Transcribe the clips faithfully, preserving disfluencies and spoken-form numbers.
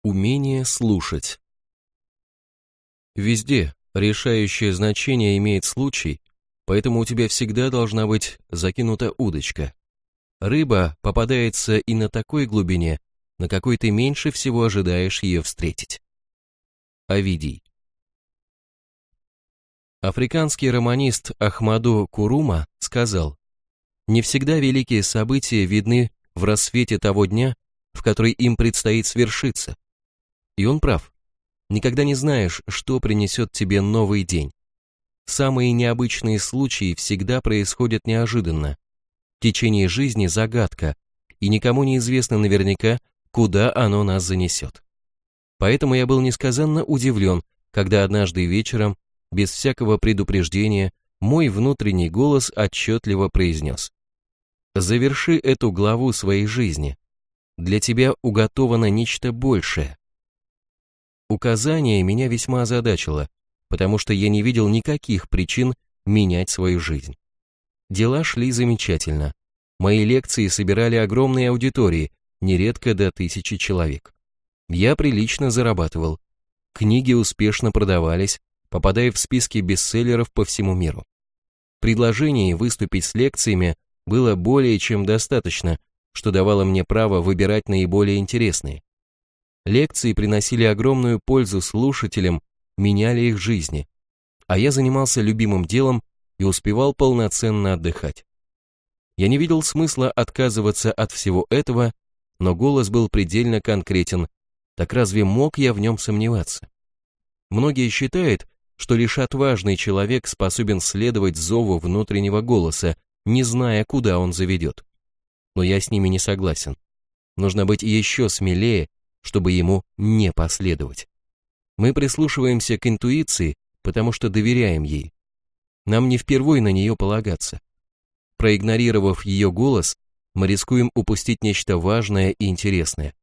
Умение слушать. Везде решающее значение имеет случай, поэтому у тебя всегда должна быть закинута удочка. Рыба попадается и на такой глубине, на какой ты меньше всего ожидаешь ее встретить. Овидий. Африканский романист Ахмаду Курума сказал: «Не всегда великие события видны в рассвете того дня, в который им предстоит свершиться». И он прав. Никогда не знаешь, что принесет тебе новый день. Самые необычные случаи всегда происходят неожиданно. Течение жизни – загадка, и никому не известно наверняка, куда оно нас занесет. Поэтому я был несказанно удивлен, когда однажды вечером, без всякого предупреждения, мой внутренний голос отчетливо произнес: «Заверши эту главу своей жизни. Для тебя уготовано нечто большее». Указание меня весьма озадачило, потому что я не видел никаких причин менять свою жизнь. Дела шли замечательно. Мои лекции собирали огромные аудитории, нередко до тысячи человек. Я прилично зарабатывал. Книги успешно продавались, попадая в списки бестселлеров по всему миру. Предложений выступить с лекциями было более чем достаточно, что давало мне право выбирать наиболее интересные. Лекции приносили огромную пользу слушателям, меняли их жизни, а я занимался любимым делом и успевал полноценно отдыхать. Я не видел смысла отказываться от всего этого, но голос был предельно конкретен, так разве мог я в нем сомневаться? Многие считают, что лишь отважный человек способен следовать зову внутреннего голоса, не зная, куда он заведет. Но я с ними не согласен. Нужно быть еще смелее, чтобы ему не последовать. Мы прислушиваемся к интуиции, потому что доверяем ей. Нам не впервой на нее полагаться. Проигнорировав ее голос, мы рискуем упустить нечто важное и интересное.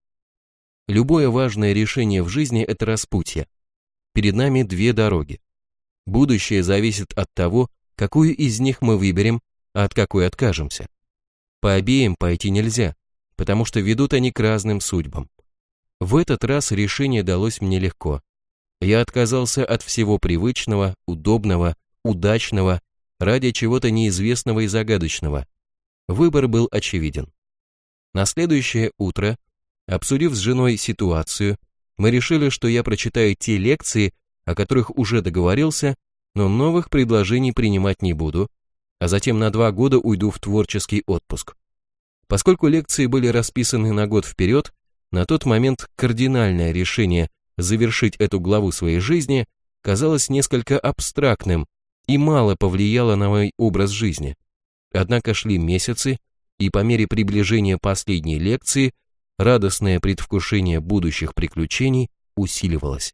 Любое важное решение в жизни – это распутье. Перед нами две дороги. Будущее зависит от того, какую из них мы выберем, а от какой откажемся. По обеим пойти нельзя, потому что ведут они к разным судьбам. В этот раз решение далось мне легко. Я отказался от всего привычного, удобного, удачного, ради чего-то неизвестного и загадочного. Выбор был очевиден. На следующее утро, обсудив с женой ситуацию, мы решили, что я прочитаю те лекции, о которых уже договорился, но новых предложений принимать не буду, а затем на два года уйду в творческий отпуск. Поскольку лекции были расписаны на год вперед, на тот момент кардинальное решение завершить эту главу своей жизни казалось несколько абстрактным и мало повлияло на мой образ жизни. Однако шли месяцы, и по мере приближения последней лекции радостное предвкушение будущих приключений усиливалось.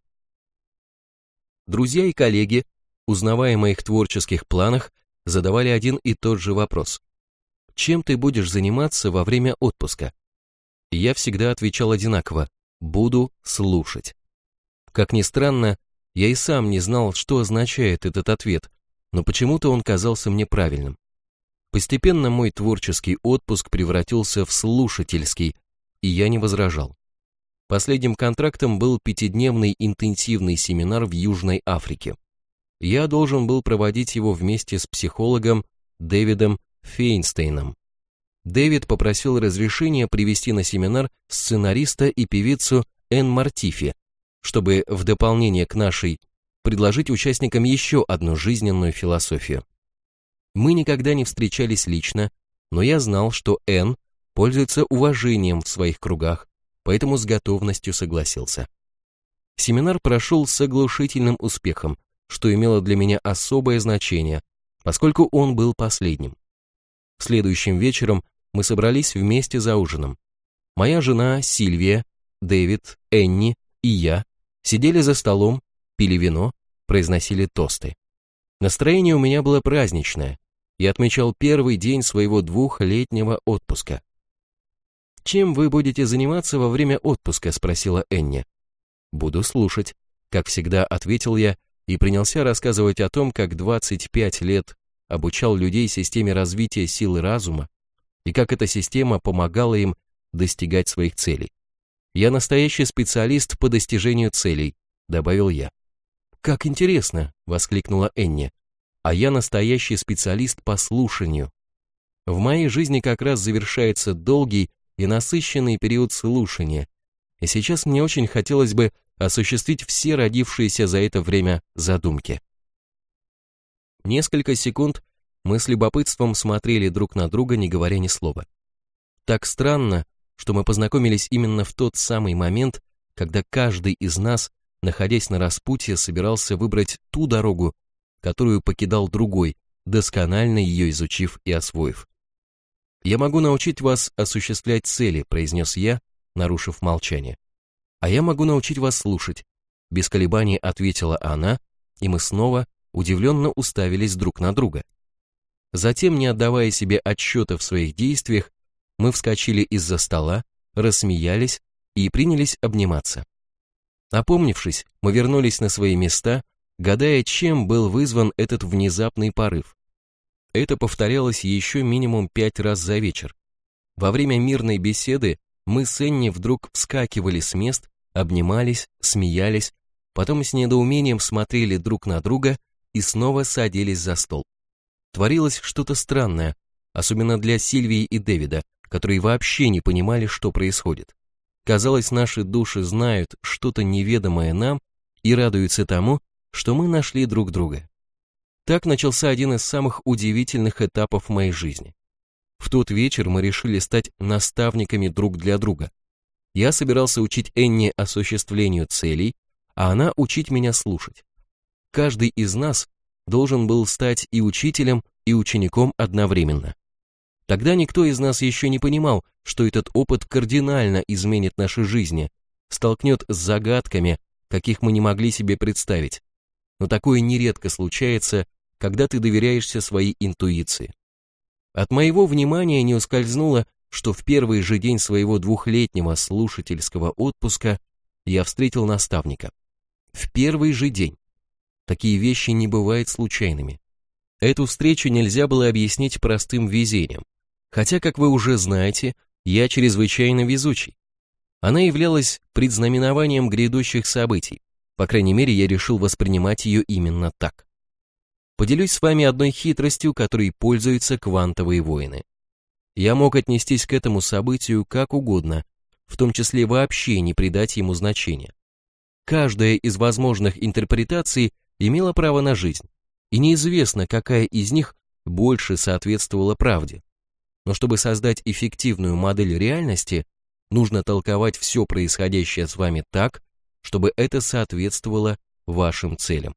Друзья и коллеги, узнавая о моих творческих планах, задавали один и тот же вопрос: чем ты будешь заниматься во время отпуска? Я всегда отвечал одинаково: буду слушать. Как ни странно, я и сам не знал, что означает этот ответ, но почему-то он казался мне правильным. Постепенно мой творческий отпуск превратился в слушательский, и я не возражал. Последним контрактом был пятидневный интенсивный семинар в Южной Африке. Я должен был проводить его вместе с психологом Дэвидом Фейнстейном. Дэвид попросил разрешения привести на семинар сценариста и певицу Энн Мартифи, чтобы в дополнение к нашей предложить участникам еще одну жизненную философию. Мы никогда не встречались лично, но я знал, что Энн пользуется уважением в своих кругах, поэтому с готовностью согласился. Семинар прошел с оглушительным успехом, что имело для меня особое значение, поскольку он был последним. Следующим вечером мы собрались вместе за ужином. Моя жена Сильвия, Дэвид, Энни и я сидели за столом, пили вино, произносили тосты. Настроение у меня было праздничное. Я отмечал первый день своего двухлетнего отпуска. «Чем вы будете заниматься во время отпуска?» – спросила Энни. «Буду слушать», – как всегда ответил я и принялся рассказывать о том, как двадцать пять лет обучал людей системе развития силы разума и как эта система помогала им достигать своих целей. Я настоящий специалист по достижению целей, добавил я. Как интересно, воскликнула Энни. А я настоящий специалист по слушанию. В моей жизни как раз завершается долгий и насыщенный период слушания, и сейчас мне очень хотелось бы осуществить все родившиеся за это время задумки. Несколько секунд мы с любопытством смотрели друг на друга, не говоря ни слова. Так странно, что мы познакомились именно в тот самый момент, когда каждый из нас, находясь на распутье, собирался выбрать ту дорогу, которую покидал другой, досконально ее изучив и освоив. «Я могу научить вас осуществлять цели», — произнес я, нарушив молчание. «А я могу научить вас слушать», — без колебаний ответила она, и мы снова удивленно уставились друг на друга. Затем, не отдавая себе отчета в своих действиях, мы вскочили из-за стола, рассмеялись и принялись обниматься. Опомнившись, мы вернулись на свои места, гадая, чем был вызван этот внезапный порыв. Это повторялось еще минимум пять раз за вечер. Во время мирной беседы мы с Энни вдруг вскакивали с мест, обнимались, смеялись, потом с недоумением смотрели друг на друга и снова садились за стол. Творилось что-то странное, особенно для Сильвии и Дэвида, которые вообще не понимали, что происходит. Казалось, наши души знают что-то неведомое нам и радуются тому, что мы нашли друг друга. Так начался один из самых удивительных этапов моей жизни. В тот вечер мы решили стать наставниками друг для друга. Я собирался учить Энни осуществлению целей, а она учить меня слушать. Каждый из нас должен был стать и учителем, и учеником одновременно. Тогда никто из нас еще не понимал, что этот опыт кардинально изменит наши жизни, столкнет с загадками, каких мы не могли себе представить. Но такое нередко случается, когда ты доверяешься своей интуиции. От моего внимания не ускользнуло, что в первый же день своего двухлетнего слушательского отпуска я встретил наставника. В первый же день. Такие вещи не бывают случайными. Эту встречу нельзя было объяснить простым везением, хотя, как вы уже знаете, я чрезвычайно везучий. Она являлась предзнаменованием грядущих событий, по крайней мере, я решил воспринимать ее именно так. Поделюсь с вами одной хитростью, которой пользуются квантовые воины. Я мог отнестись к этому событию как угодно, в том числе вообще не придать ему значения. Каждая из возможных интерпретаций имела право на жизнь, и неизвестно, какая из них больше соответствовала правде. Но чтобы создать эффективную модель реальности, нужно толковать все происходящее с вами так, чтобы это соответствовало вашим целям.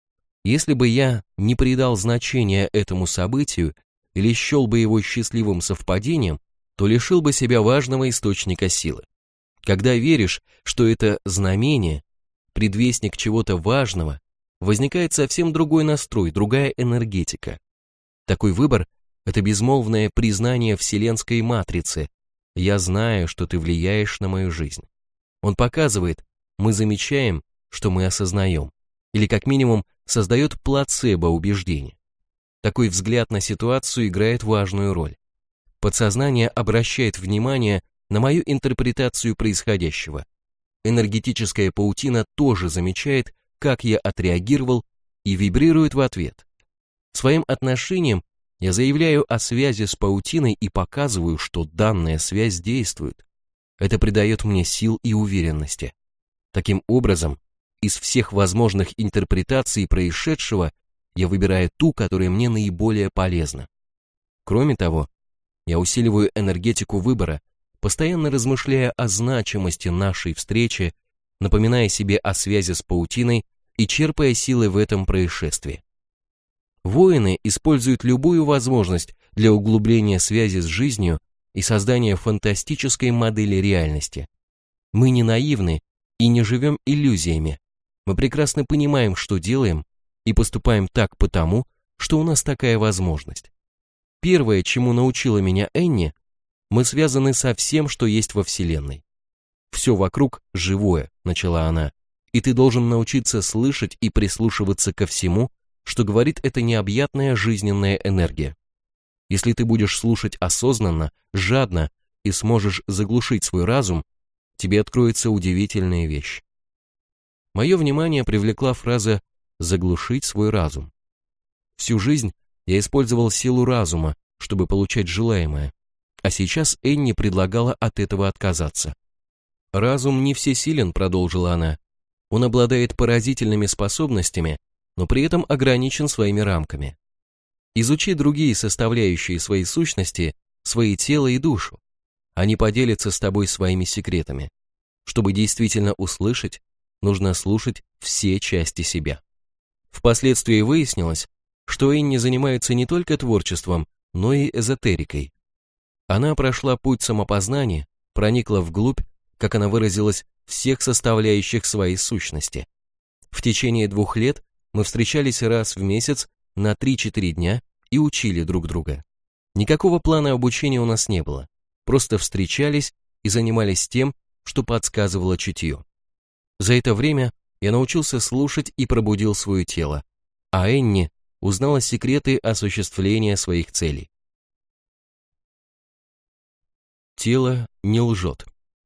Если бы я не придал значения этому событию или счел бы его счастливым совпадением, то лишил бы себя важного источника силы. Когда веришь, что это знамение, предвестник чего-то важного, возникает совсем другой настрой, другая энергетика. Такой выбор – это безмолвное признание вселенской матрицы. Я знаю, что ты влияешь на мою жизнь. Он показывает, мы замечаем, что мы осознаем, или как минимум создает плацебо-убеждение. Такой взгляд на ситуацию играет важную роль. Подсознание обращает внимание на мою интерпретацию происходящего. Энергетическая паутина тоже замечает, как я отреагировал, и вибрирует в ответ. Своим отношением я заявляю о связи с паутиной и показываю, что данная связь действует. Это придает мне сил и уверенности. Таким образом, из всех возможных интерпретаций происшедшего я выбираю ту, которая мне наиболее полезна. Кроме того, я усиливаю энергетику выбора, постоянно размышляя о значимости нашей встречи, напоминая себе о связи с паутиной и черпая силы в этом происшествии. Воины используют любую возможность для углубления связи с жизнью и создания фантастической модели реальности. Мы не наивны и не живем иллюзиями. Мы прекрасно понимаем, что делаем, и поступаем так потому, что у нас такая возможность. Первое, чему научила меня Энни, мы связаны со всем, что есть во Вселенной. «Все вокруг живое», — начала она, «и ты должен научиться слышать и прислушиваться ко всему, что говорит эта необъятная жизненная энергия. Если ты будешь слушать осознанно, жадно и сможешь заглушить свой разум, тебе откроется удивительная вещь. Мое внимание привлекла фраза «заглушить свой разум». Всю жизнь я использовал силу разума, чтобы получать желаемое, а сейчас Энни предлагала от этого отказаться. «Разум не всесилен», — продолжила она. «Он обладает поразительными способностями, но при этом ограничен своими рамками. Изучи другие составляющие своей сущности, свои тело и душу. Они поделятся с тобой своими секретами. Чтобы действительно услышать, нужно слушать все части себя». Впоследствии выяснилось, что Энни занимается не только творчеством, но и эзотерикой. Она прошла путь самопознания, проникла вглубь, как она выразилась, всех составляющих своей сущности. В течение двух лет мы встречались раз в месяц на три-четыре дня и учили друг друга. Никакого плана обучения у нас не было, просто встречались и занимались тем, что подсказывало чутье. За это время я научился слушать и пробудил свое тело, а Энни узнала секреты осуществления своих целей. Тело не лжет.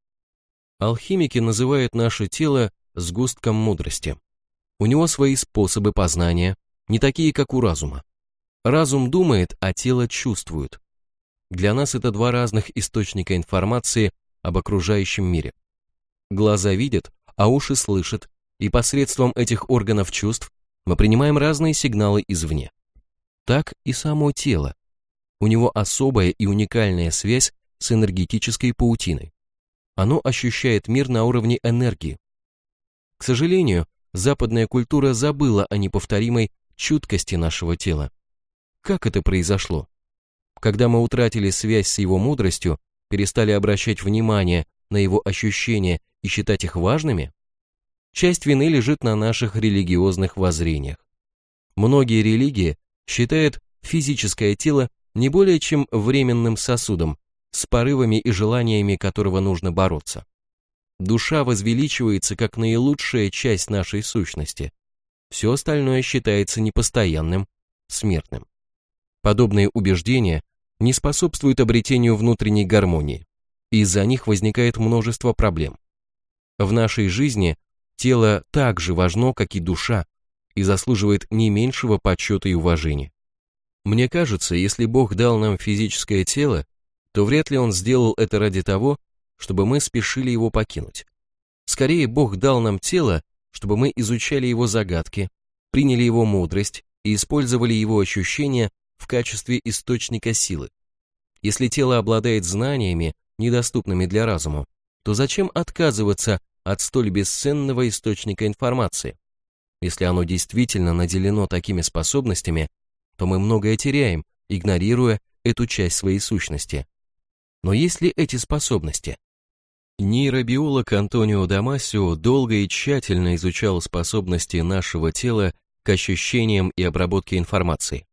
Алхимики называют наше тело сгустком мудрости. У него свои способы познания, не такие, как у разума. Разум думает, а тело чувствует. Для нас это два разных источника информации об окружающем мире. Глаза видят, а уши слышат, и посредством этих органов чувств мы принимаем разные сигналы извне. Так и само тело. У него особая и уникальная связь с энергетической паутиной. Оно ощущает мир на уровне энергии. К сожалению, западная культура забыла о неповторимой чуткости нашего тела. Как это произошло? Когда мы утратили связь с его мудростью, перестали обращать внимание на его ощущения и считать их важными? Часть вины лежит на наших религиозных воззрениях. Многие религии считают физическое тело не более чем временным сосудом, с порывами и желаниями которого нужно бороться. Душа возвеличивается как наилучшая часть нашей сущности. Все остальное считается непостоянным, смертным. Подобные убеждения не способствуют обретению внутренней гармонии, и из-за них возникает множество проблем. В нашей жизни тело так же важно, как и душа, и заслуживает не меньшего почета и уважения. Мне кажется, если Бог дал нам физическое тело, то вряд ли Он сделал это ради того, чтобы мы спешили его покинуть. Скорее, Бог дал нам тело, чтобы мы изучали его загадки, приняли его мудрость и использовали его ощущения в качестве источника силы. Если тело обладает знаниями, недоступными для разума, то зачем отказываться от столь бесценного источника информации? Если оно действительно наделено такими способностями, то мы многое теряем, игнорируя эту часть своей сущности. Но есть ли эти способности? Нейробиолог Антонио Дамасио долго и тщательно изучал способности нашего тела к ощущениям и обработке информации.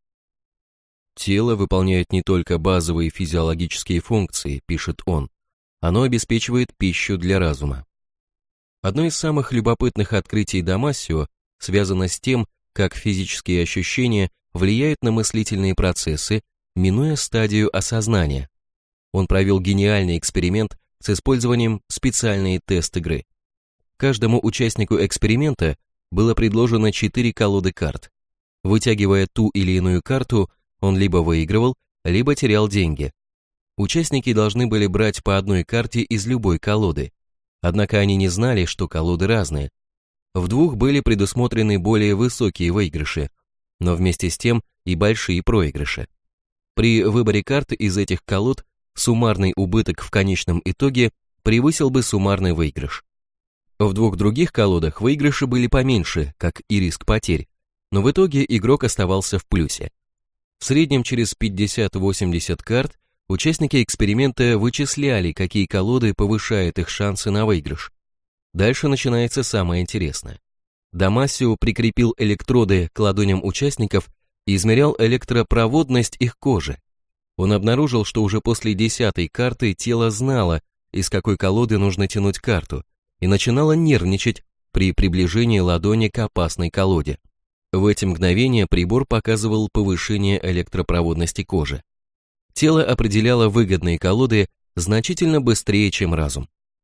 Тело выполняет не только базовые физиологические функции, пишет он, оно обеспечивает пищу для разума. Одно из самых любопытных открытий Дамасио связано с тем, как физические ощущения влияют на мыслительные процессы, минуя стадию осознания. Он провел гениальный эксперимент с использованием специальной тест-игры. Каждому участнику эксперимента было предложено четыре колоды карт. Вытягивая ту или иную карту, он либо выигрывал, либо терял деньги. Участники должны были брать по одной карте из любой колоды, однако они не знали, что колоды разные. В двух были предусмотрены более высокие выигрыши, но вместе с тем и большие проигрыши. При выборе карт из этих колод суммарный убыток в конечном итоге превысил бы суммарный выигрыш. В двух других колодах выигрыши были поменьше, как и риск потерь, но в итоге игрок оставался в плюсе. В среднем через пятьдесят-восемьдесят карт участники эксперимента вычисляли, какие колоды повышают их шансы на выигрыш. Дальше начинается самое интересное. Дамасио прикрепил электроды к ладоням участников и измерял электропроводность их кожи. Он обнаружил, что уже после десятой карты тело знало, из какой колоды нужно тянуть карту, и начинало нервничать при приближении ладони к опасной колоде. В эти мгновения прибор показывал повышение электропроводности кожи. Тело определяло выгодные колоды значительно быстрее, чем разум.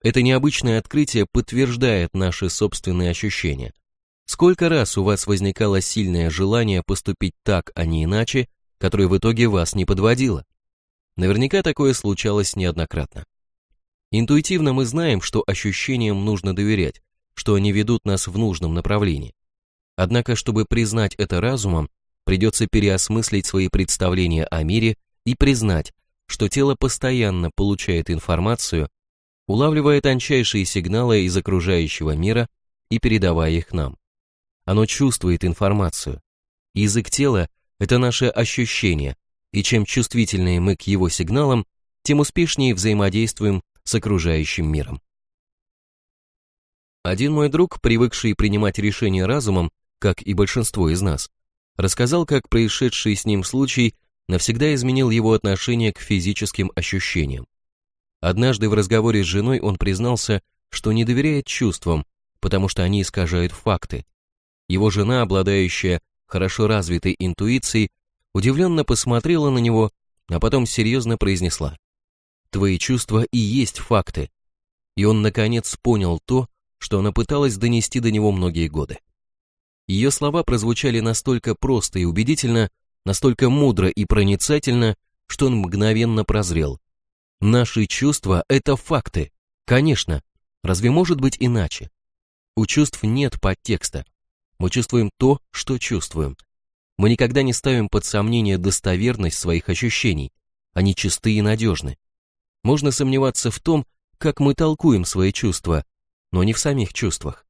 Это необычное открытие подтверждает наши собственные ощущения. Сколько раз у вас возникало сильное желание поступить так, а не иначе, которое в итоге вас не подводило? Наверняка такое случалось неоднократно. Интуитивно мы знаем, что ощущениям нужно доверять, что они ведут нас в нужном направлении. Однако, чтобы признать это разумом, придется переосмыслить свои представления о мире и признать, что тело постоянно получает информацию, улавливая тончайшие сигналы из окружающего мира и передавая их нам. Оно чувствует информацию. Язык тела – это наше ощущение, и чем чувствительнее мы к его сигналам, тем успешнее взаимодействуем с окружающим миром. Один мой друг, привыкший принимать решения разумом, как и большинство из нас, рассказал, как происшедший с ним случай навсегда изменил его отношение к физическим ощущениям. Однажды в разговоре с женой он признался, что не доверяет чувствам, потому что они искажают факты. Его жена, обладающая хорошо развитой интуицией, удивленно посмотрела на него, а потом серьезно произнесла: «Твои чувства и есть факты». И он наконец понял то, что она пыталась донести до него многие годы. Ее слова прозвучали настолько просто и убедительно, настолько мудро и проницательно, что он мгновенно прозрел. Наши чувства – это факты. Конечно, разве может быть иначе? У чувств нет подтекста. Мы чувствуем то, что чувствуем. Мы никогда не ставим под сомнение достоверность своих ощущений. Они чисты и надежны. Можно сомневаться в том, как мы толкуем свои чувства, но не в самих чувствах.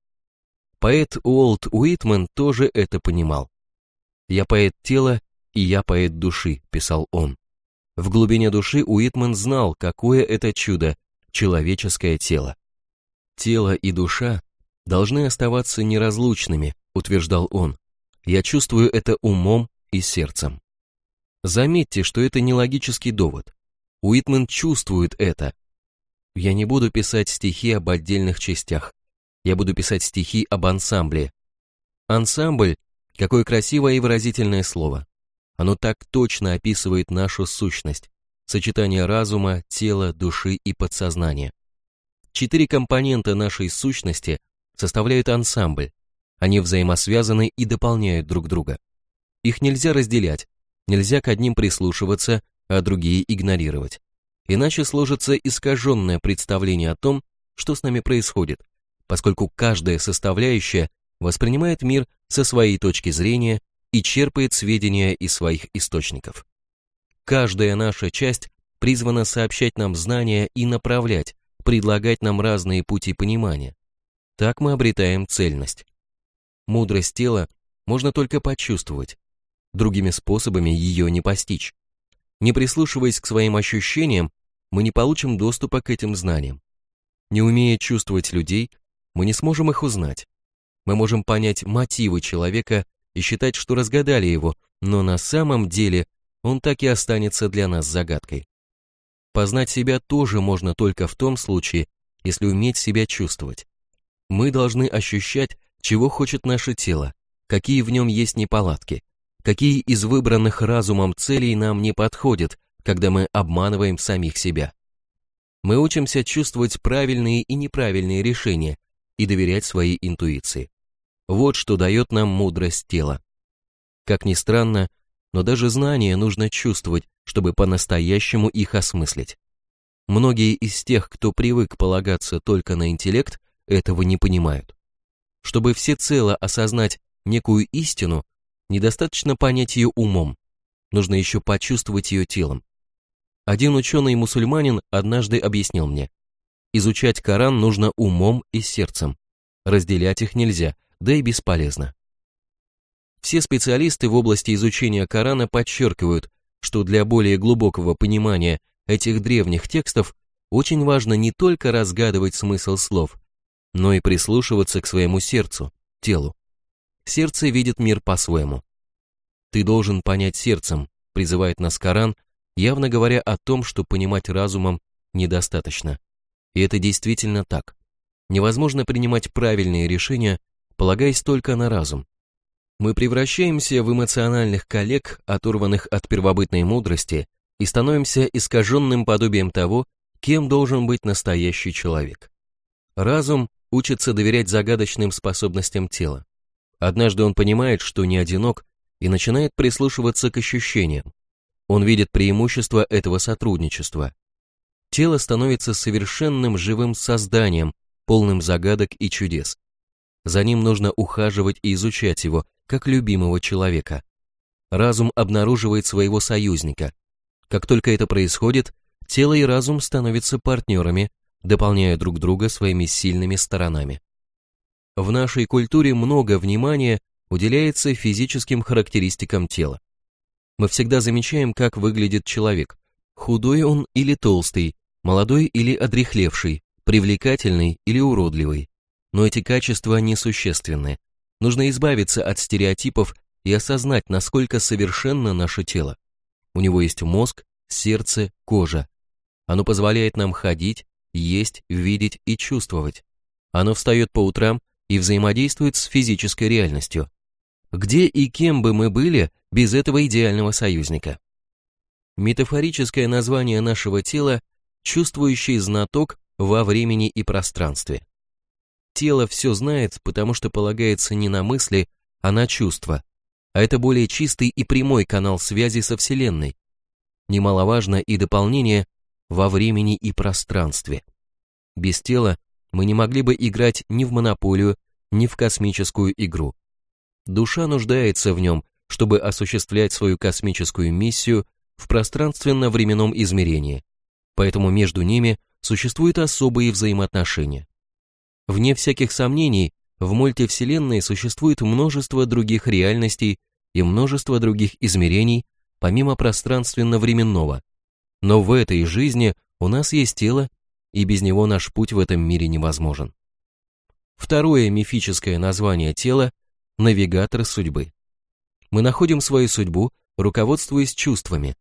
Поэт Уолт Уитмен тоже это понимал. «Я поэт тела, и я поэт души», – писал он. В глубине души Уитмен знал, какое это чудо – человеческое тело. Тело и душа должны оставаться неразлучными, утверждал он. Я чувствую это умом и сердцем. Заметьте, что это не логический довод. Уитмен чувствует это. Я не буду писать стихи об отдельных частях. Я буду писать стихи об ансамбле. Ансамбль – какое красивое и выразительное слово. Оно так точно описывает нашу сущность, сочетание разума, тела, души и подсознания. Четыре компонента нашей сущности составляют ансамбль. Они взаимосвязаны и дополняют друг друга. Их нельзя разделять, нельзя к одним прислушиваться, а другие игнорировать. Иначе сложится искаженное представление о том, что с нами происходит, поскольку каждая составляющая воспринимает мир со своей точки зрения и черпает сведения из своих источников. Каждая наша часть призвана сообщать нам знания и направлять, предлагать нам разные пути понимания. Так мы обретаем цельность. Мудрость тела можно только почувствовать, другими способами ее не постичь. Не прислушиваясь к своим ощущениям, мы не получим доступа к этим знаниям. Не умея чувствовать людей, мы не сможем их узнать. Мы можем понять мотивы человека и считать, что разгадали его, но на самом деле он так и останется для нас загадкой. Познать себя тоже можно только в том случае, если уметь себя чувствовать. Мы должны ощущать, чего хочет наше тело, какие в нем есть неполадки, какие из выбранных разумом целей нам не подходят, когда мы обманываем самих себя. Мы учимся чувствовать правильные и неправильные решения и доверять своей интуиции. Вот что дает нам мудрость тела. Как ни странно, но даже знания нужно чувствовать, чтобы по-настоящему их осмыслить. Многие из тех, кто привык полагаться только на интеллект, этого не понимают. Чтобы всецело осознать некую истину, недостаточно понять ее умом, нужно еще почувствовать ее телом. Один ученый-мусульманин однажды объяснил мне: изучать Коран нужно умом и сердцем, разделять их нельзя, да и бесполезно. Все специалисты в области изучения Корана подчеркивают, что для более глубокого понимания этих древних текстов очень важно не только разгадывать смысл слов, но и прислушиваться к своему сердцу, телу. Сердце видит мир по-своему. «Ты должен понять сердцем», призывает нас Коран, явно говоря о том, что понимать разумом недостаточно. И это действительно так. Невозможно принимать правильные решения, полагаясь только на разум. Мы превращаемся в эмоциональных коллег, оторванных от первобытной мудрости, и становимся искаженным подобием того, кем должен быть настоящий человек. Разум учится доверять загадочным способностям тела. Однажды он понимает, что не одинок, и начинает прислушиваться к ощущениям. Он видит преимущество этого сотрудничества. Тело становится совершенным живым созданием, полным загадок и чудес. За ним нужно ухаживать и изучать его, как любимого человека. Разум обнаруживает своего союзника. Как только это происходит, тело и разум становятся партнерами, дополняя друг друга своими сильными сторонами. В нашей культуре много внимания уделяется физическим характеристикам тела. Мы всегда замечаем, как выглядит человек. Худой он или толстый, молодой или одряхлевший, привлекательный или уродливый. Но эти качества несущественны. Нужно избавиться от стереотипов и осознать, насколько совершенно наше тело. У него есть мозг, сердце, кожа. Оно позволяет нам ходить, есть, видеть и чувствовать. Оно встает по утрам и взаимодействует с физической реальностью. Где и кем бы мы были без этого идеального союзника? Метафорическое название нашего тела – чувствующий знаток во времени и пространстве. Тело все знает, потому что полагается не на мысли, а на чувства, а это более чистый и прямой канал связи со Вселенной. Немаловажно и дополнение во времени и пространстве. Без тела мы не могли бы играть ни в монополию, ни в космическую игру. Душа нуждается в нем, чтобы осуществлять свою космическую миссию в пространственно-временном измерении, поэтому между ними существуют особые взаимоотношения. Вне всяких сомнений, в мультивселенной существует множество других реальностей и множество других измерений, помимо пространственно-временного, но в этой жизни у нас есть тело, и без него наш путь в этом мире невозможен. Второе мифическое название тела – навигатор судьбы. Мы находим свою судьбу, руководствуясь чувствами.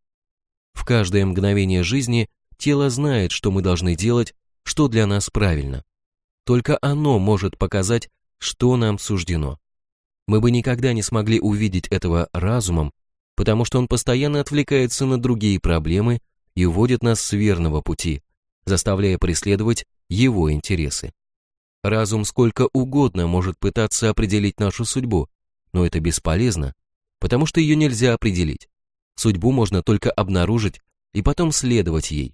В каждое мгновение жизни тело знает, что мы должны делать, что для нас правильно. Только оно может показать, что нам суждено. Мы бы никогда не смогли увидеть этого разумом, потому что он постоянно отвлекается на другие проблемы и уводит нас с верного пути, заставляя преследовать его интересы. Разум сколько угодно может пытаться определить нашу судьбу, но это бесполезно, потому что ее нельзя определить. Судьбу можно только обнаружить и потом следовать ей.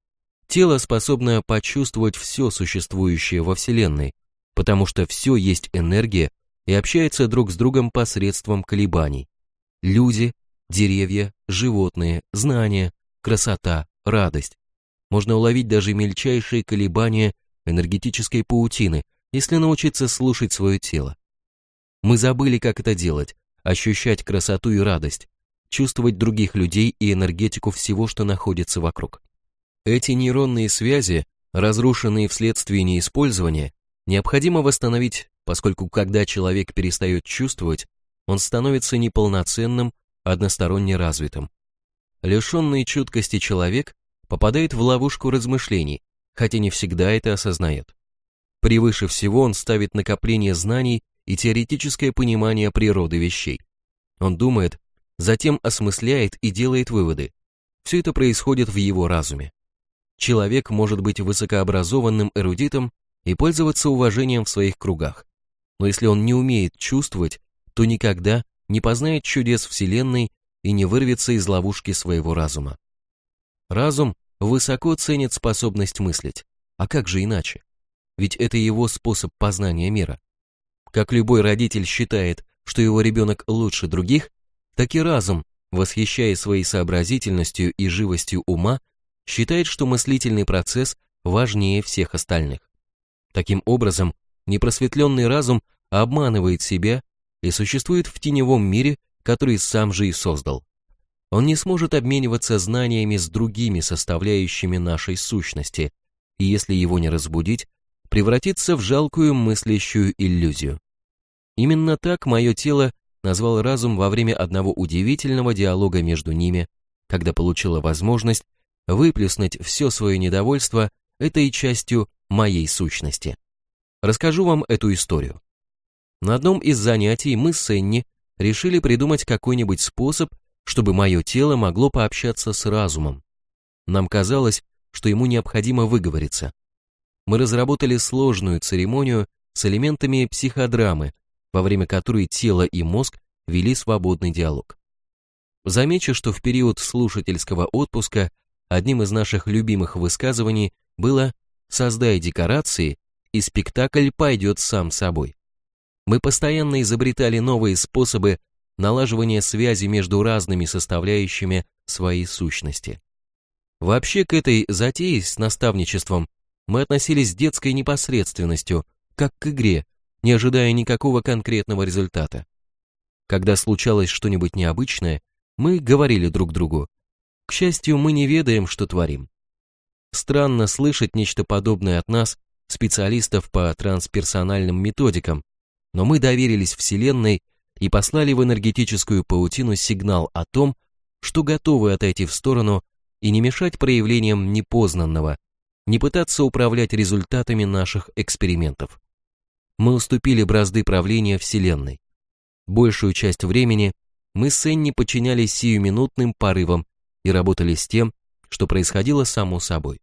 Тело способно почувствовать все существующее во Вселенной, потому что все есть энергия и общается друг с другом посредством колебаний. Люди, деревья, животные, знания, красота, радость. Можно уловить даже мельчайшие колебания энергетической паутины, если научиться слушать свое тело. Мы забыли, как это делать, ощущать красоту и радость, чувствовать других людей и энергетику всего, что находится вокруг. Эти нейронные связи, разрушенные вследствие неиспользования, необходимо восстановить, поскольку когда человек перестает чувствовать, он становится неполноценным, односторонне развитым. Лишенный чуткости человек попадает в ловушку размышлений, хотя не всегда это осознает. Превыше всего он ставит накопление знаний и теоретическое понимание природы вещей. Он думает, затем осмысляет и делает выводы. Все это происходит в его разуме. Человек может быть высокообразованным эрудитом и пользоваться уважением в своих кругах, но если он не умеет чувствовать, то никогда не познает чудес Вселенной и не вырвется из ловушки своего разума. Разум высоко ценит способность мыслить, а как же иначе? Ведь это его способ познания мира. Как любой родитель считает, что его ребенок лучше других, так и разум, восхищаясь своей сообразительностью и живостью ума, считает, что мыслительный процесс важнее всех остальных. Таким образом, непросветленный разум обманывает себя и существует в теневом мире, который сам же и создал. Он не сможет обмениваться знаниями с другими составляющими нашей сущности, и если его не разбудить, превратится в жалкую мыслящую иллюзию. Именно так мое тело назвал разум во время одного удивительного диалога между ними, когда получило возможность выплеснуть все свое недовольство этой частью моей сущности. Расскажу вам эту историю. На одном из занятий мы с Энни решили придумать какой-нибудь способ, чтобы мое тело могло пообщаться с разумом. Нам казалось, что ему необходимо выговориться. мы разработали сложную церемонию с элементами психодрамы, во время которой тело и мозг вели свободный диалог. Замечу, что в период слушательского отпуска одним из наших любимых высказываний было «создай декорации, и спектакль пойдет сам собой». Мы постоянно изобретали новые способы налаживания связи между разными составляющими своей сущности. Вообще к этой затее с наставничеством мы относились с детской непосредственностью, как к игре, не ожидая никакого конкретного результата. Когда случалось что-нибудь необычное, мы говорили друг другу: «К счастью, мы не ведаем, что творим». Странно слышать нечто подобное от нас, специалистов по трансперсональным методикам, но мы доверились Вселенной и послали в энергетическую паутину сигнал о том, что готовы отойти в сторону и не мешать проявлениям непознанного, не пытаться управлять результатами наших экспериментов. Мы уступили бразды правления Вселенной. Большую часть времени мы с Энни подчинялись сиюминутным порывам и работали с тем, что происходило само собой.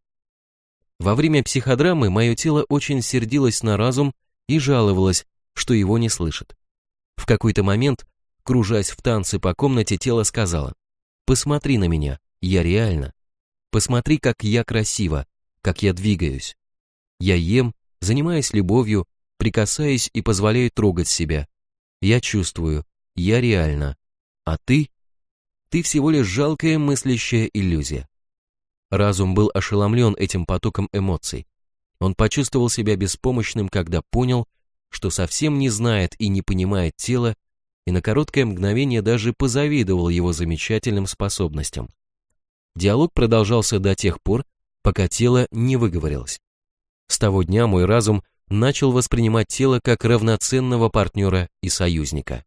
Во время психодрамы мое тело очень сердилось на разум и жаловалось, что его не слышит. В какой-то момент, кружась в танце по комнате, тело сказало: «Посмотри на меня, я реально. Посмотри, как я красиво, как я двигаюсь. Я ем, занимаюсь любовью, прикасаюсь и позволяю трогать себя. Я чувствую, я реально. А ты? Ты всего лишь жалкая мыслящая иллюзия». Разум был ошеломлен этим потоком эмоций. Он почувствовал себя беспомощным, когда понял, что совсем не знает и не понимает тело, и на короткое мгновение даже позавидовал его замечательным способностям. Диалог продолжался до тех пор, пока тело не выговорилось. С того дня мой разум начал воспринимать тело как равноценного партнера и союзника.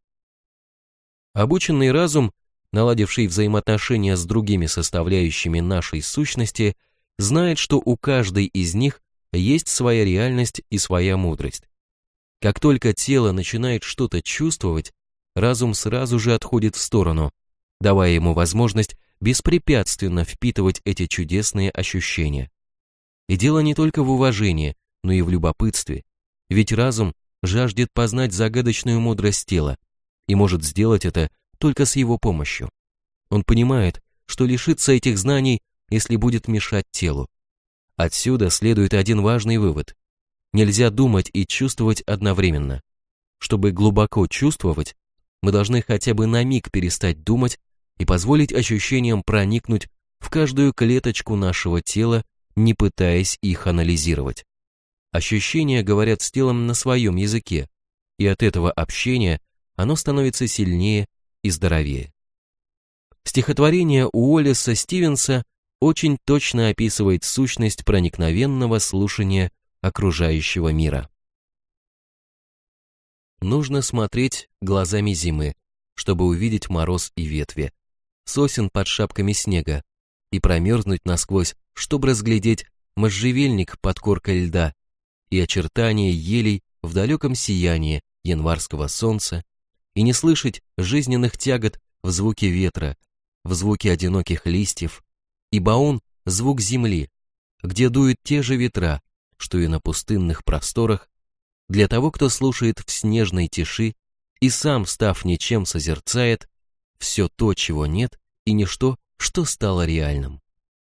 Обученный разум, наладивший взаимоотношения с другими составляющими нашей сущности, знает, что у каждой из них есть своя реальность и своя мудрость. Как только тело начинает что-то чувствовать, разум сразу же отходит в сторону, давая ему возможность беспрепятственно впитывать эти чудесные ощущения. И дело не только в уважении, но и в любопытстве, ведь разум жаждет познать загадочную мудрость тела и может сделать это только с его помощью. Он понимает, что лишится этих знаний, если будет мешать телу. Отсюда следует один важный вывод. Нельзя думать и чувствовать одновременно. Чтобы глубоко чувствовать, мы должны хотя бы на миг перестать думать и позволить ощущениям проникнуть в каждую клеточку нашего тела, не пытаясь их анализировать. Ощущения говорят с телом на своем языке, и от этого общения оно становится сильнее и здоровее. Стихотворение Уоллеса Стивенса очень точно описывает сущность проникновенного слушания окружающего мира. Нужно смотреть глазами зимы, чтобы увидеть мороз и ветви, сосен под шапками снега, и промерзнуть насквозь, чтобы разглядеть можжевельник под коркой льда и очертания елей в далеком сиянии январского солнца, и не слышать жизненных тягот в звуке ветра, в звуке одиноких листьев, ибо он — звук земли, где дуют те же ветра, что и на пустынных просторах, для того, кто слушает в снежной тиши и сам, став ничем, созерцает все то, чего нет, и ничто, что стало реальным.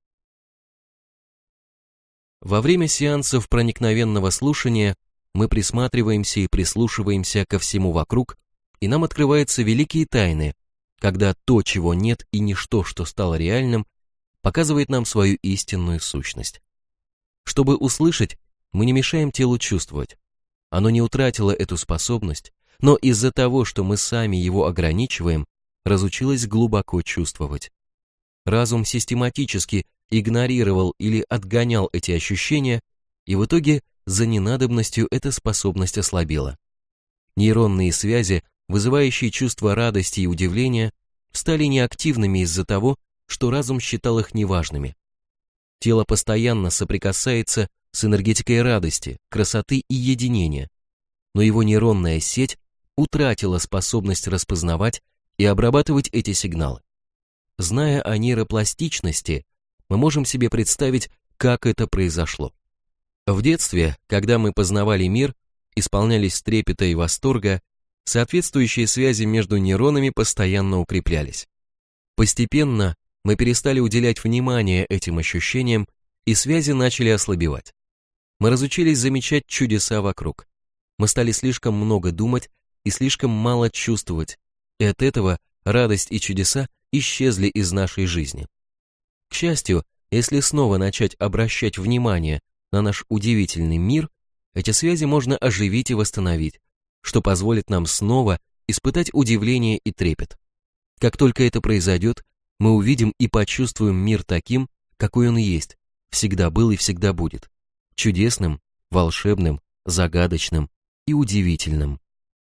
Во время сеансов проникновенного слушания мы присматриваемся и прислушиваемся ко всему вокруг, и нам открываются великие тайны, когда то, чего нет, и ничто, что стало реальным, показывает нам свою истинную сущность. Чтобы услышать, мы не мешаем телу чувствовать. Оно не утратило эту способность, но из-за того, что мы сами его ограничиваем, разучилось глубоко чувствовать. Разум систематически игнорировал или отгонял эти ощущения, и в итоге за ненадобностью эта способность ослабела. Нейронные связи, вызывающие чувство радости и удивления, стали неактивными из-за того, что разум считал их неважными. Тело постоянно соприкасается с энергетикой радости, красоты и единения, но его нейронная сеть утратила способность распознавать и обрабатывать эти сигналы. Зная о нейропластичности, мы можем себе представить, как это произошло. В детстве, когда мы познавали мир, исполнялись трепета и восторга, соответствующие связи между нейронами постоянно укреплялись. Постепенно мы перестали уделять внимание этим ощущениям, и связи начали ослабевать. Мы разучились замечать чудеса вокруг. Мы стали слишком много думать и слишком мало чувствовать, и от этого радость и чудеса исчезли из нашей жизни. К счастью, если снова начать обращать внимание на наш удивительный мир, эти связи можно оживить и восстановить, что позволит нам снова испытать удивление и трепет. Как только это произойдет, мы увидим и почувствуем мир таким, какой он есть, всегда был и всегда будет, чудесным, волшебным, загадочным и удивительным.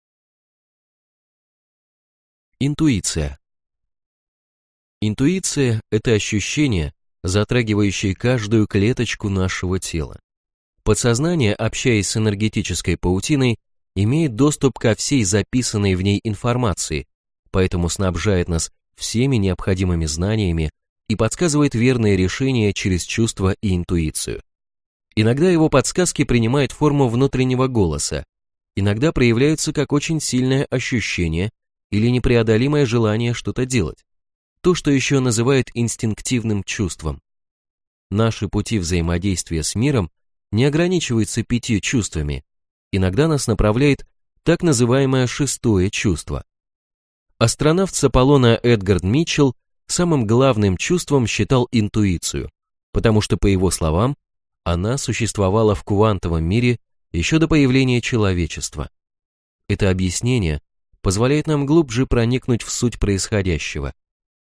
Интуиция. Интуиция – это ощущение, затрагивающее каждую клеточку нашего тела. Подсознание, общаясь с энергетической паутиной, имеет доступ ко всей записанной в ней информации, поэтому снабжает нас всеми необходимыми знаниями и подсказывает верные решения через чувства и интуицию. Иногда его подсказки принимают форму внутреннего голоса, иногда проявляются как очень сильное ощущение или непреодолимое желание что-то делать, то, что еще называют инстинктивным чувством. Наши пути взаимодействия с миром не ограничиваются пятью чувствами, иногда нас направляет так называемое шестое чувство. Астронавт с Аполлона Эдгард Митчелл самым главным чувством считал интуицию, потому что, по его словам, она существовала в квантовом мире еще до появления человечества. Это объяснение позволяет нам глубже проникнуть в суть происходящего.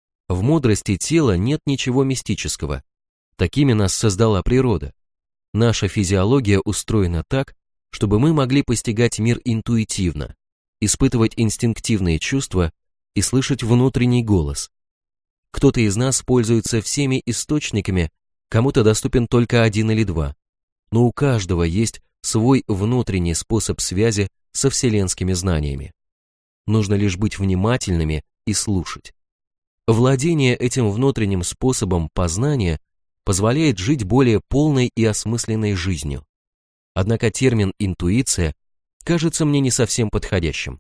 В мудрости тела нет ничего мистического. Такими нас создала природа. Наша физиология устроена так, чтобы мы могли постигать мир интуитивно, испытывать инстинктивные чувства и слышать внутренний голос. Кто-то из нас пользуется всеми источниками, кому-то доступен только один или два, но у каждого есть свой внутренний способ связи со вселенскими знаниями. Нужно лишь быть внимательными и слушать. Владение этим внутренним способом познания позволяет жить более полной и осмысленной жизнью. Однако термин «интуиция» кажется мне не совсем подходящим.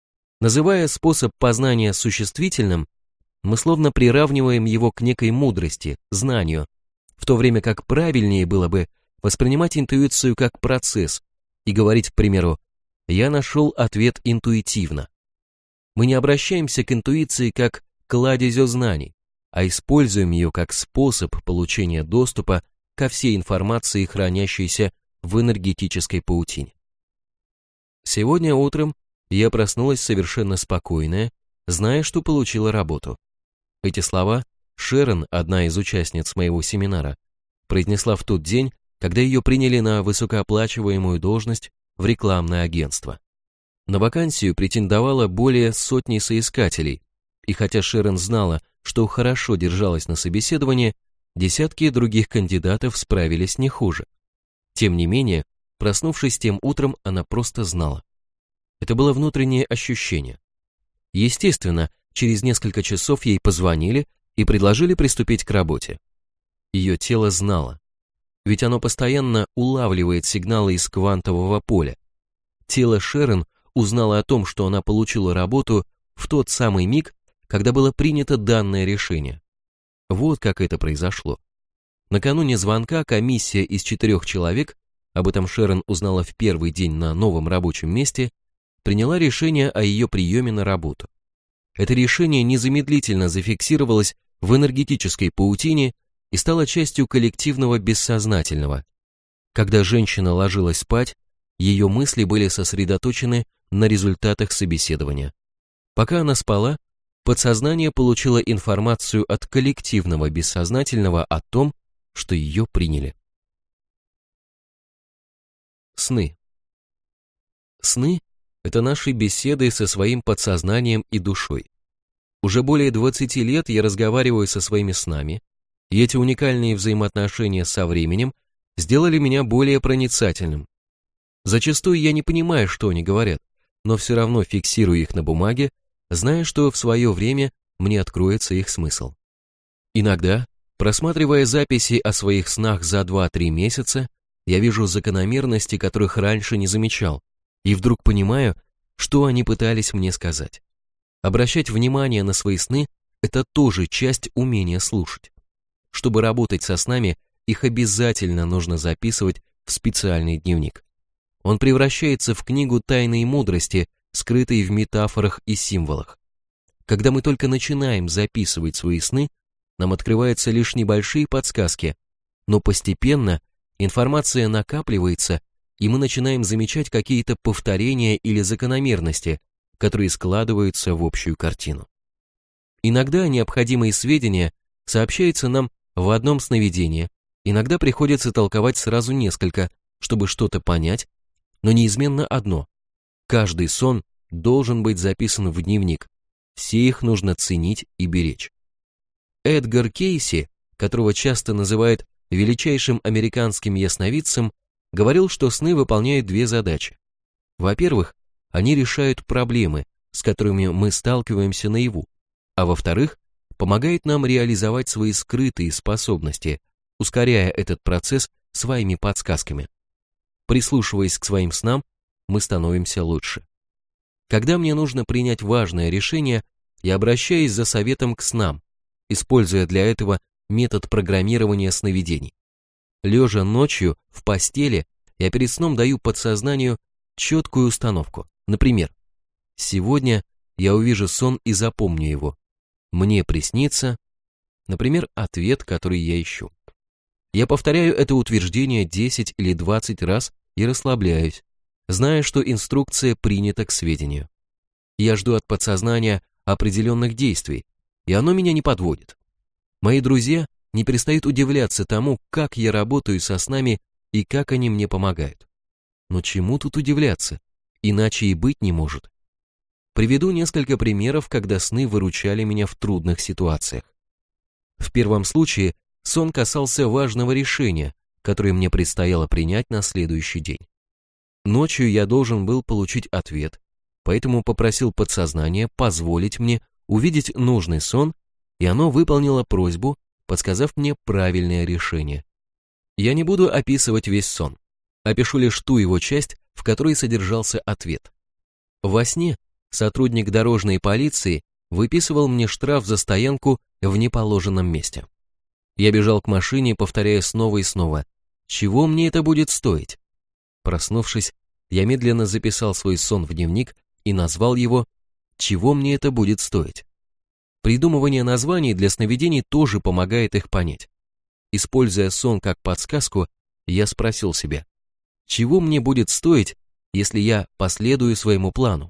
Называя способ познания существительным, мы словно приравниваем его к некой мудрости, знанию, в то время как правильнее было бы воспринимать интуицию как процесс и говорить, к примеру, «я нашел ответ интуитивно». Мы не обращаемся к интуиции как к кладезю знаний, а используем ее как способ получения доступа ко всей информации, хранящейся в энергетической паутине. Сегодня утром я проснулась совершенно спокойная, зная, что получила работу. Эти слова Шерон, одна из участниц моего семинара, произнесла в тот день, когда ее приняли на высокооплачиваемую должность в рекламное агентство. На вакансию претендовало более сотни соискателей, и хотя Шерон знала, что хорошо держалась на собеседовании, десятки других кандидатов справились не хуже. Тем не менее, проснувшись тем утром, она просто знала. Это было внутреннее ощущение. Естественно, через несколько часов ей позвонили и предложили приступить к работе. Ее тело знало, ведь оно постоянно улавливает сигналы из квантового поля. Тело Шерон узнало о том, что она получила работу в тот самый миг, когда было принято данное решение. Вот как это произошло. Накануне звонка комиссия из четырех человек, об этом Шерон узнала в первый день на новом рабочем месте, приняла решение о ее приеме на работу. Это решение незамедлительно зафиксировалось в энергетической паутине и стало частью коллективного бессознательного. Когда женщина ложилась спать, ее мысли были сосредоточены на результатах собеседования. Пока она спала, подсознание получило информацию от коллективного бессознательного о том, что ее приняли. Сны. Сны – это наши беседы со своим подсознанием и душой. Уже более двадцати лет я разговариваю со своими снами, и эти уникальные взаимоотношения со временем сделали меня более проницательным. Зачастую я не понимаю, что они говорят, но все равно фиксирую их на бумаге, зная, что в свое время мне откроется их смысл. Иногда, просматривая записи о своих снах за два-три месяца, я вижу закономерности, которых раньше не замечал, и вдруг понимаю, что они пытались мне сказать. Обращать внимание на свои сны – это тоже часть умения слушать. Чтобы работать со снами, их обязательно нужно записывать в специальный дневник. Он превращается в книгу тайной мудрости, скрытой в метафорах и символах. Когда мы только начинаем записывать свои сны, нам открываются лишь небольшие подсказки, но постепенно информация накапливается, и мы начинаем замечать какие-то повторения или закономерности, которые складываются в общую картину. Иногда необходимые сведения сообщаются нам в одном сновидении, иногда приходится толковать сразу несколько, чтобы что-то понять, но неизменно одно. Каждый сон должен быть записан в дневник, все их нужно ценить и беречь. Эдгар Кейси, которого часто называют величайшим американским ясновидцем, говорил, что сны выполняют две задачи. Во-первых, они решают проблемы, с которыми мы сталкиваемся наяву, а во-вторых, помогают нам реализовать свои скрытые способности, ускоряя этот процесс своими подсказками. Прислушиваясь к своим снам, мы становимся лучше. Когда мне нужно принять важное решение, я обращаюсь за советом к снам, используя для этого метод программирования сновидений. Лежа ночью в постели, я перед сном даю подсознанию четкую установку. Например, сегодня я увижу сон и запомню его. Мне приснится, например, ответ, который я ищу. Я повторяю это утверждение десять или двадцать раз и расслабляюсь, зная, что инструкция принята к сведению. Я жду от подсознания определенных действий, и оно меня не подводит. Мои друзья не перестают удивляться тому, как я работаю со снами и как они мне помогают. Но чему тут удивляться? Иначе и быть не может. Приведу несколько примеров, когда сны выручали меня в трудных ситуациях. В первом случае сон касался важного решения, которое мне предстояло принять на следующий день. Ночью я должен был получить ответ, поэтому попросил подсознание позволить мне увидеть нужный сон, и оно выполнило просьбу, подсказав мне правильное решение. Я не буду описывать весь сон, опишу лишь ту его часть, в которой содержался ответ. Во сне сотрудник дорожной полиции выписывал мне штраф за стоянку в неположенном месте. Я бежал к машине, повторяя снова и снова, чего мне это будет стоить? Проснувшись, я медленно записал свой сон в дневник и назвал его «Чего мне это будет стоить?». Придумывание названий для сновидений тоже помогает их понять. Используя сон как подсказку, я спросил себя, чего мне будет стоить, если я последую своему плану?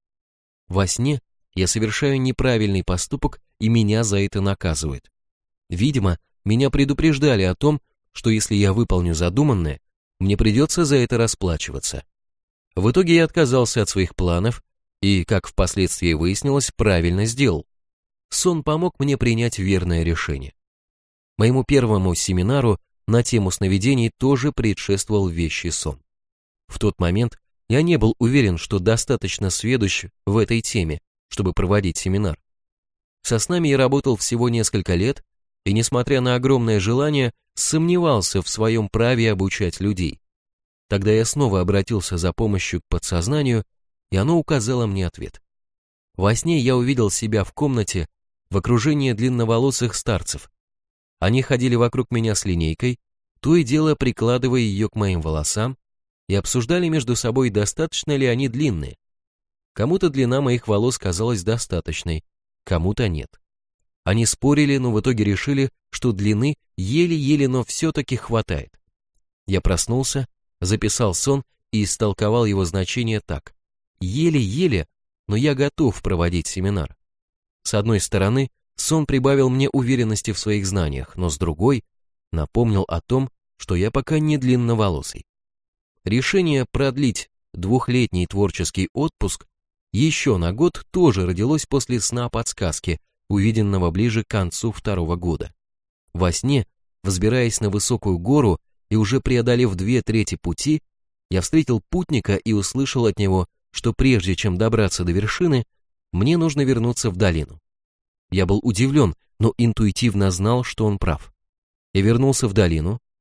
Во сне я совершаю неправильный поступок, и меня за это наказывают. Видимо, меня предупреждали о том, что если я выполню задуманное, мне придется за это расплачиваться. В итоге я отказался от своих планов и, как впоследствии выяснилось, правильно сделал. Сон помог мне принять верное решение. Моему первому семинару на тему сновидений тоже предшествовал вещий сон. В тот момент я не был уверен, что достаточно сведущ в этой теме, чтобы проводить семинар. Со снами я работал всего несколько лет, и, несмотря на огромное желание, сомневался в своем праве обучать людей. Тогда я снова обратился за помощью к подсознанию, и оно указало мне ответ. Во сне я увидел себя в комнате в окружении длинноволосых старцев. Они ходили вокруг меня с линейкой, то и дело прикладывая ее к моим волосам, и обсуждали между собой, достаточно ли они длинные. Кому-то длина моих волос казалась достаточной, кому-то нет. Они спорили, но в итоге решили, что длины еле-еле, но все-таки хватает. Я проснулся, записал сон и истолковал его значение так. Еле-еле, но я готов проводить семинар. С одной стороны, сон прибавил мне уверенности в своих знаниях, но с другой, напомнил о том, что я пока не длинноволосый. Решение продлить двухлетний творческий отпуск еще на год тоже родилось после сна подсказки, увиденного ближе к концу второго года. Во сне, взбираясь на высокую гору и уже преодолев две трети пути, я встретил путника и услышал от него, что прежде чем добраться до вершины, мне нужно вернуться в долину. Я был удивлен, но интуитивно знал, что он прав. Я вернулся в долину,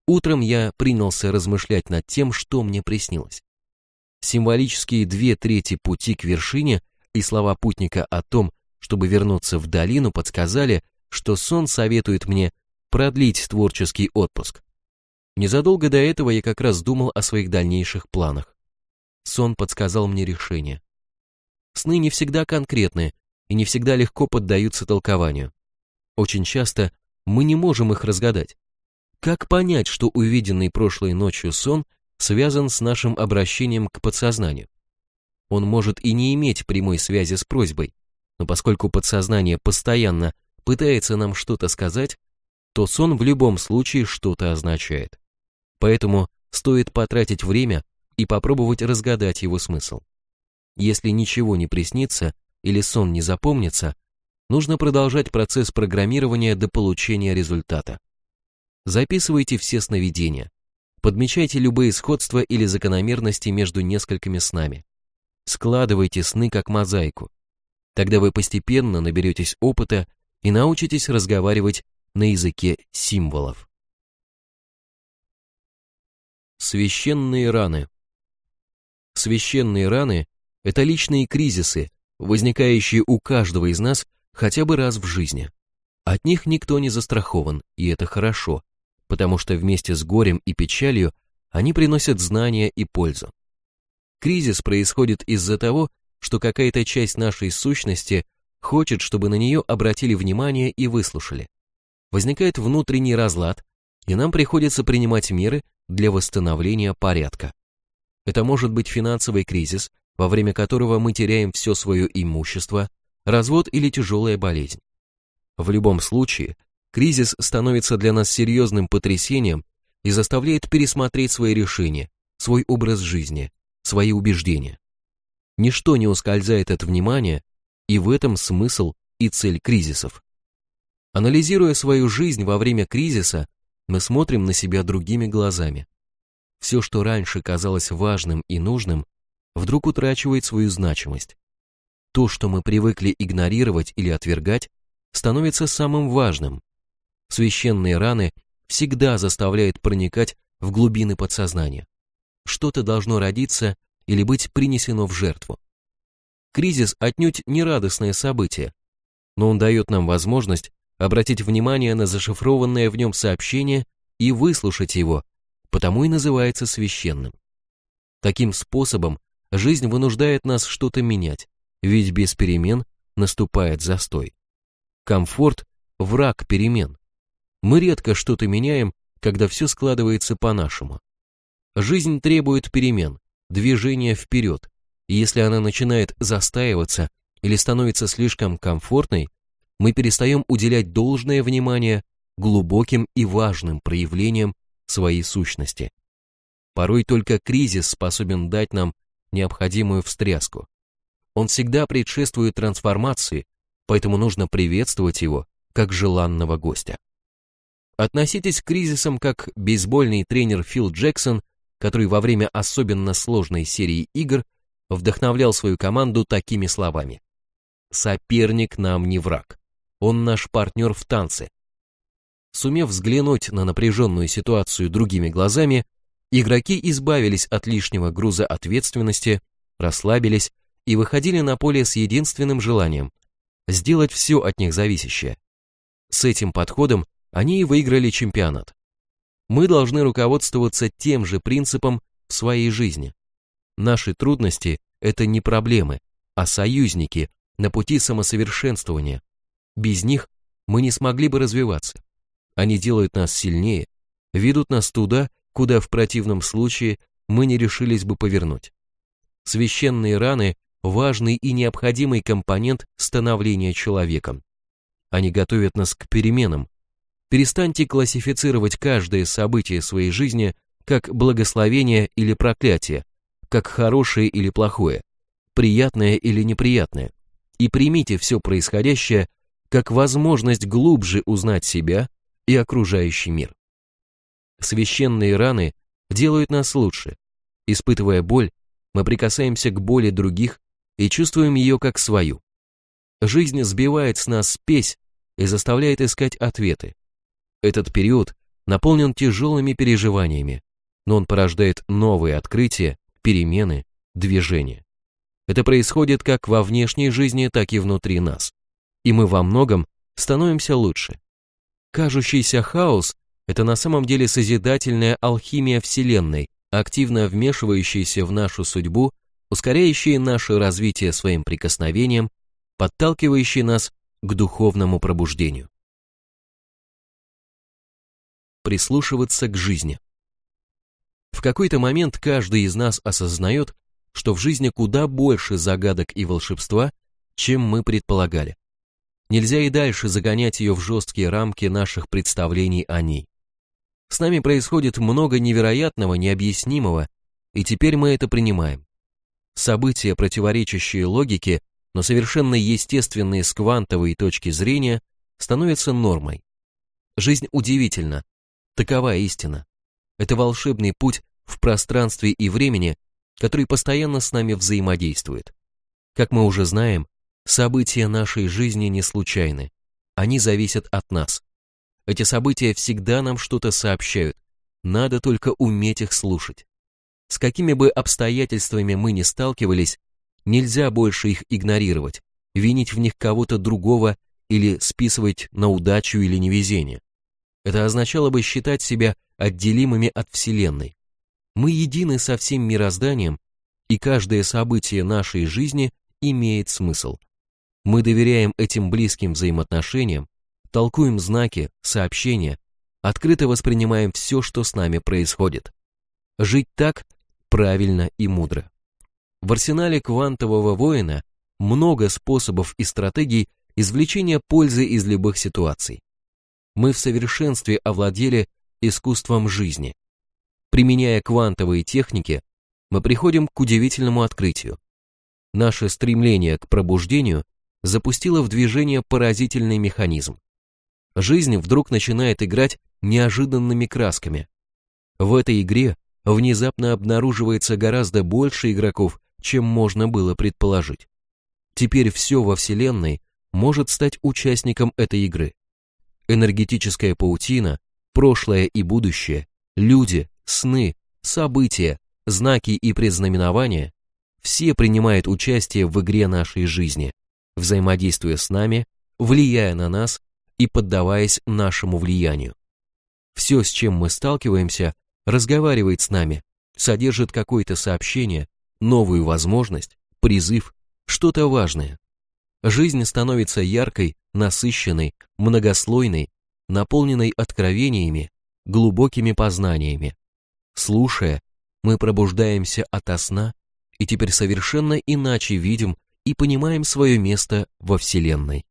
Утром я принялся размышлять над тем, что мне приснилось. Символические две трети пути к вершине и слова путника о том, чтобы вернуться в долину, подсказали, что сон советует мне продлить творческий отпуск. Незадолго до этого я как раз думал о своих дальнейших планах. Сон подсказал мне решение. Сны не всегда конкретны и не всегда легко поддаются толкованию. Очень часто мы не можем их разгадать. Как понять, что увиденный прошлой ночью сон связан с нашим обращением к подсознанию? Он может и не иметь прямой связи с просьбой, но поскольку подсознание постоянно пытается нам что-то сказать, то сон в любом случае что-то означает. Поэтому стоит потратить время и попробовать разгадать его смысл. Если ничего не приснится или сон не запомнится, нужно продолжать процесс программирования до получения результата. Записывайте все сновидения. Подмечайте любые сходства или закономерности между несколькими снами. Складывайте сны как мозаику. Тогда вы постепенно наберетесь опыта и научитесь разговаривать на языке символов. Священные раны. Священные раны – это личные кризисы, возникающие у каждого из нас хотя бы раз в жизни. От них никто не застрахован, и это хорошо, потому что вместе с горем и печалью они приносят знания и пользу. Кризис происходит из-за того, что какая-то часть нашей сущности хочет, чтобы на нее обратили внимание и выслушали. Возникает внутренний разлад, и нам приходится принимать меры для восстановления порядка. Это может быть финансовый кризис, во время которого мы теряем все свое имущество, развод или тяжелая болезнь. В любом случае, кризис становится для нас серьезным потрясением и заставляет пересмотреть свои решения, свой образ жизни, свои убеждения. Ничто не ускользает от внимания, и в этом смысл и цель кризисов. Анализируя свою жизнь во время кризиса, мы смотрим на себя другими глазами. Все, что раньше казалось важным и нужным, вдруг утрачивает свою значимость. То, что мы привыкли игнорировать или отвергать, становится самым важным. Священные раны всегда заставляют проникать в глубины подсознания. Что-то должно родиться или быть принесено в жертву. Кризис отнюдь не радостное событие, но он дает нам возможность обратить внимание на зашифрованное в нем сообщение и выслушать его, потому и называется священным. Таким способом жизнь вынуждает нас что-то менять, ведь без перемен наступает застой. Комфорт – враг перемен. Мы редко что-то меняем, когда все складывается по-нашему. Жизнь требует перемен, движения вперед, и если она начинает застаиваться или становится слишком комфортной, мы перестаем уделять должное внимание глубоким и важным проявлениям своей сущности. Порой только кризис способен дать нам необходимую встряску. Он всегда предшествует трансформации, поэтому нужно приветствовать его как желанного гостя. Относитесь к кризисам как бейсбольный тренер Фил Джексон, который во время особенно сложной серии игр вдохновлял свою команду такими словами: «Соперник нам не враг, он наш партнер в танце». Сумев взглянуть на напряженную ситуацию другими глазами, игроки избавились от лишнего груза ответственности, расслабились и выходили на поле с единственным желанием – сделать все от них зависящее. С этим подходом они и выиграли чемпионат. Мы должны руководствоваться тем же принципом в своей жизни. Наши трудности – это не проблемы, а союзники на пути самосовершенствования. Без них мы не смогли бы развиваться. Они делают нас сильнее, ведут нас туда, куда в противном случае мы не решились бы повернуть. Священные раны – важный и необходимый компонент становления человеком. Они готовят нас к переменам. Перестаньте классифицировать каждое событие своей жизни как благословение или проклятие, как хорошее или плохое, приятное или неприятное, и примите все происходящее как возможность глубже узнать себя и окружающий мир. Священные раны делают нас лучше. Испытывая боль, мы прикасаемся к боли других и чувствуем ее как свою. Жизнь сбивает с нас спесь и заставляет искать ответы. Этот период наполнен тяжелыми переживаниями, но он порождает новые открытия, перемены, движения. Это происходит как во внешней жизни, так и внутри нас. И мы во многом становимся лучше. Кажущийся хаос – это на самом деле созидательная алхимия Вселенной, активно вмешивающаяся в нашу судьбу, ускоряющая наше развитие своим прикосновением, подталкивающая нас к духовному пробуждению. Прислушиваться к жизни. В какой-то момент каждый из нас осознает, что в жизни куда больше загадок и волшебства, чем мы предполагали. Нельзя и дальше загонять ее в жесткие рамки наших представлений о ней. С нами происходит много невероятного, необъяснимого, и теперь мы это принимаем. События, противоречащие логике, но совершенно естественные с квантовой точки зрения, становятся нормой. Жизнь удивительна, такова истина. Это волшебный путь в пространстве и времени, который постоянно с нами взаимодействует. Как мы уже знаем, события нашей жизни не случайны, они зависят от нас. Эти события всегда нам что-то сообщают, надо только уметь их слушать. С какими бы обстоятельствами мы ни сталкивались, нельзя больше их игнорировать, винить в них кого-то другого или списывать на удачу или невезение. Это означало бы считать себя отделимыми от Вселенной. Мы едины со всем мирозданием, и каждое событие нашей жизни имеет смысл. Мы доверяем этим близким взаимоотношениям, толкуем знаки, сообщения, открыто воспринимаем все, что с нами происходит. Жить так правильно и мудро. В арсенале квантового воина много способов и стратегий извлечения пользы из любых ситуаций. Мы в совершенстве овладели искусством жизни. Применяя квантовые техники, мы приходим к удивительному открытию. Наше стремление к пробуждению запустило в движение поразительный механизм. Жизнь вдруг начинает играть неожиданными красками. В этой игре внезапно обнаруживается гораздо больше игроков, чем можно было предположить. Теперь все во Вселенной может стать участником этой игры. Энергетическая паутина, прошлое и будущее, люди, сны, события, знаки и предзнаменования – все принимают участие в игре нашей жизни, взаимодействуя с нами, влияя на нас и поддаваясь нашему влиянию. Все, с чем мы сталкиваемся, разговаривает с нами, содержит какое-то сообщение, новую возможность, призыв, что-то важное. Жизнь становится яркой, насыщенной, многослойной, наполненной откровениями, глубокими познаниями. Слушая, мы пробуждаемся ото сна и теперь совершенно иначе видим и понимаем свое место во Вселенной.